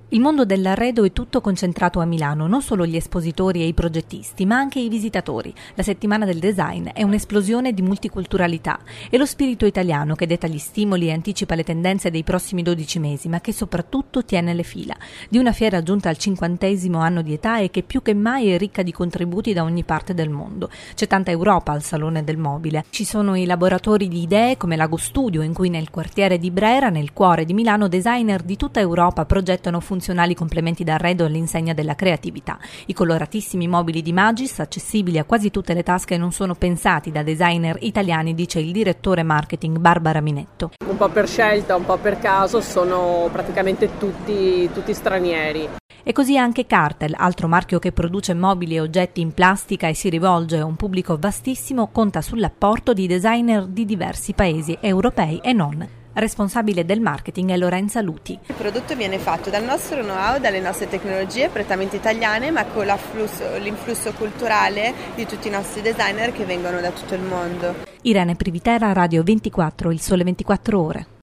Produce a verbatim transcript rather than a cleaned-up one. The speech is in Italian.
Il mondo dell'arredo è tutto concentrato a Milano, non solo gli espositori e i progettisti, ma anche i visitatori. La settimana del design è un'esplosione di multiculturalità. È lo spirito italiano che detta gli stimoli e anticipa le tendenze dei prossimi dodici mesi, ma che soprattutto tiene le fila di una fiera giunta al cinquantesimo anno di età e che più che mai è ricca di contributi da ogni parte del mondo. C'è tanta Europa al Salone del Mobile. Ci sono i laboratori di idee come Lago Studio, in cui nel quartiere di Brera, nel cuore di Milano, designer di tutta Europa progettano funzionali complementi d'arredo all'insegna della creatività. I coloratissimi mobili di Magis, accessibili a quasi tutte le tasche, non sono pensati da designer italiani, dice il direttore marketing Barbara Minetto. Un po' per scelta, un po' per caso, sono praticamente tutti, tutti stranieri. E così anche Cartel, altro marchio che produce mobili e oggetti in plastica e si rivolge a un pubblico vastissimo, conta sull'apporto di designer di diversi paesi, europei e non. Responsabile del marketing è Lorenza Luti. Il prodotto viene fatto dal nostro know-how, dalle nostre tecnologie prettamente italiane, ma con l'influsso culturale di tutti i nostri designer che vengono da tutto il mondo. Irene Privitera, Radio ventiquattro, Il Sole ventiquattro Ore.